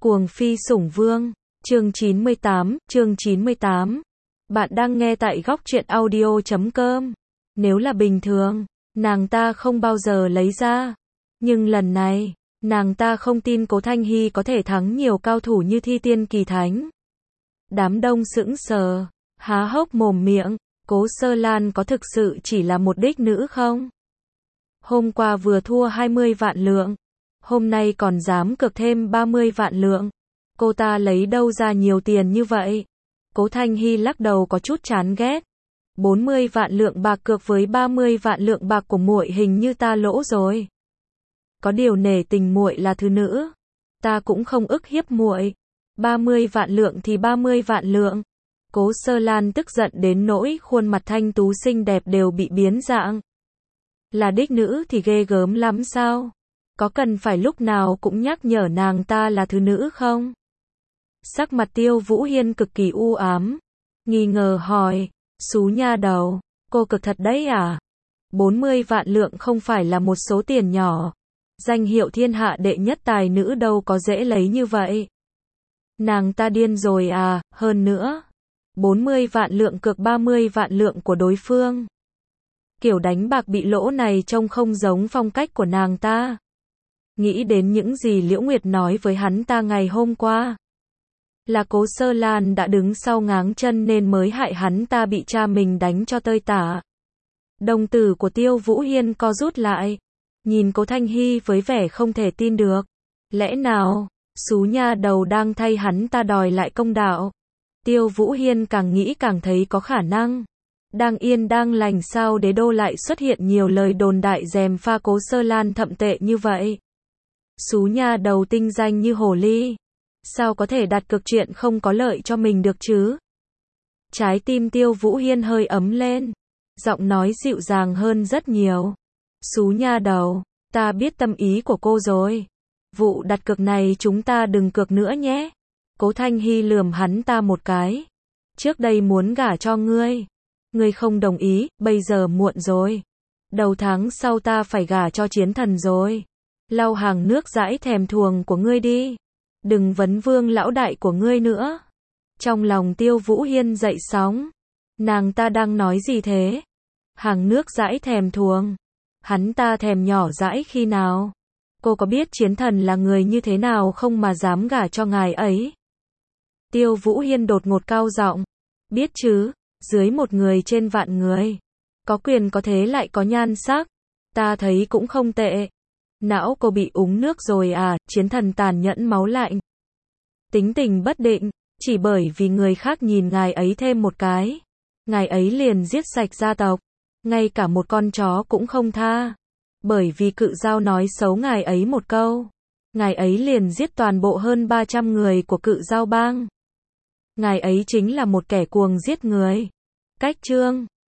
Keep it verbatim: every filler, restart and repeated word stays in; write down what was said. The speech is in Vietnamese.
Cuồng phi sủng vương, chương chín mươi tám, chương chín mươi tám. Bạn đang nghe tại góc truyện audio chấm com. Nếu là bình thường, nàng ta không bao giờ lấy ra. Nhưng lần này, nàng ta không tin Cố Thanh Hy có thể thắng nhiều cao thủ như Thi Tiên Kỳ Thánh. Đám đông sững sờ, há hốc mồm miệng, Cố Sơ Lan có thực sự chỉ là một đích nữ không? Hôm qua vừa thua hai mươi vạn lượng, hôm nay còn dám cược thêm ba mươi vạn lượng. Cô ta lấy đâu ra nhiều tiền như vậy? Cố Thanh Hy lắc đầu có chút chán ghét. bốn mươi vạn lượng bạc cược với ba mươi vạn lượng bạc của muội hình như ta lỗ rồi. Có điều nể tình muội là thứ nữ, ta cũng không ức hiếp muội. ba mươi vạn lượng thì ba mươi vạn lượng. Cố Sơ Lan tức giận đến nỗi khuôn mặt thanh tú xinh đẹp đều bị biến dạng. Là đích nữ thì ghê gớm lắm sao? Có cần phải lúc nào cũng nhắc nhở nàng ta là thứ nữ không? Sắc mặt Tiêu Vũ Hiên cực kỳ u ám, nghi ngờ hỏi, xú nha đầu, cô cực thật đấy à? bốn mươi vạn lượng không phải là một số tiền nhỏ, danh hiệu thiên hạ đệ nhất tài nữ đâu có dễ lấy như vậy. Nàng ta điên rồi à, hơn nữa, bốn mươi vạn lượng cược ba mươi vạn lượng của đối phương. Kiểu đánh bạc bị lỗ này trông không giống phong cách của nàng ta. Nghĩ đến những gì Liễu Nguyệt nói với hắn ta ngày hôm qua. Là Cố Sơ Lan đã đứng sau ngáng chân nên mới hại hắn ta bị cha mình đánh cho tơi tả. Đồng tử của Tiêu Vũ Hiên co rút lại. Nhìn Cố Thanh Hy với vẻ không thể tin được. Lẽ nào, xú nha đầu đang thay hắn ta đòi lại công đạo? Tiêu Vũ Hiên càng nghĩ càng thấy có khả năng. Đang yên đang lành sao đế đô lại xuất hiện nhiều lời đồn đại gièm pha Cố Sơ Lan thậm tệ như vậy. Xú nha đầu tinh danh như hồ ly, sao có thể đặt cược chuyện không có lợi cho mình được chứ? Trái tim Tiêu Vũ Hiên hơi ấm lên, giọng nói dịu dàng hơn rất nhiều. Xú nha đầu, ta biết tâm ý của cô rồi. Vụ đặt cược này chúng ta đừng cược nữa nhé. Cố Thanh Hy lườm hắn ta một cái. Trước đây muốn gả cho ngươi, ngươi không đồng ý, bây giờ muộn rồi. Đầu tháng sau ta phải gả cho chiến thần rồi. Lau hàng nước dãi thèm thuồng của ngươi đi. Đừng vấn vương lão đại của ngươi nữa. Trong lòng Tiêu Vũ Hiên dậy sóng. Nàng ta đang nói gì thế? Hàng nước dãi thèm thuồng. Hắn ta thèm nhỏ dãi khi nào? Cô có biết chiến thần là người như thế nào không mà dám gả cho ngài ấy? Tiêu Vũ Hiên đột ngột cao giọng. Biết chứ, dưới một người trên vạn người. Có quyền có thế lại có nhan sắc. Ta thấy cũng không tệ. Não cô bị úng nước rồi à? Chiến thần tàn nhẫn máu lạnh. Tính tình bất định, chỉ bởi vì người khác nhìn ngài ấy thêm một cái. Ngài ấy liền giết sạch gia tộc. Ngay cả một con chó cũng không tha. Bởi vì Cự Dao nói xấu ngài ấy một câu. Ngài ấy liền giết toàn bộ hơn ba trăm người của Cự Dao bang. Ngài ấy chính là một kẻ cuồng giết người. Cách chương